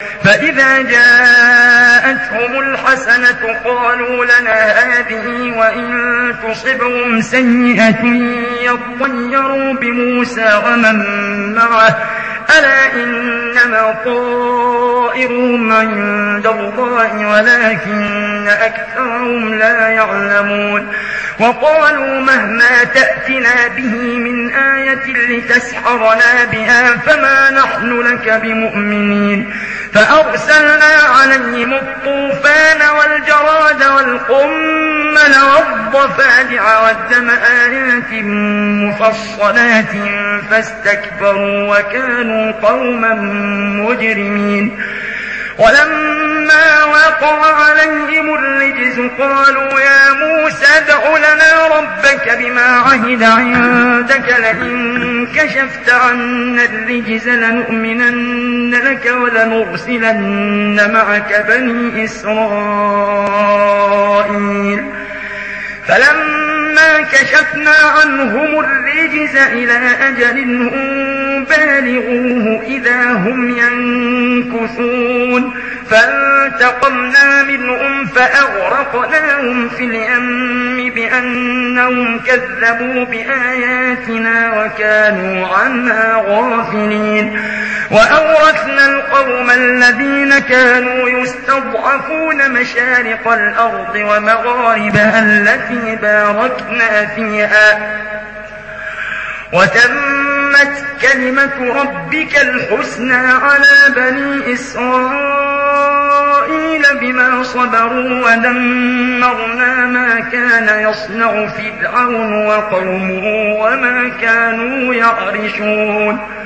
فإذا جاءتهم الحسنة قالوا لنا هذه وإن تصبهم سيئة يطيروا بموسى ومن معه ألا إنما طائرهم عند الله ولكن أكثرهم لا يعلمون وقالوا مهما تأتنا به من آية لتسحرنا بها فما نحن لك بمؤمنين فأرسلنا عليهم الطوفان والجراد والقمل والضفادع والدم آيات مفصلات فاستكبروا وكانوا قوما مجرمين ولما وقع عليهم الرجز قالوا يا موسى ادع لنا ربك بما عهد عندك لئن كشفت عنا الرجز لنؤمنن لك ولنرسلن معك بني إسرائيل فلما كشفنا عنهم الرجز إلى أجل هم بالغوه إذا هم ينكثون فانتقمنا منهم فأغرقناهم في اليم بأنهم كذبوا بآياتنا وكانوا عنها غافلين وأورثنا القوم الذين كانوا يستضعفون مشارق الأرض ومغاربها التي باركنا فيها وتمت كلمة ربك الحسنى على بني إسرائيل بما صبروا ودمرنا ما كان يصنع فرعون وقومه وما كانوا يعرشون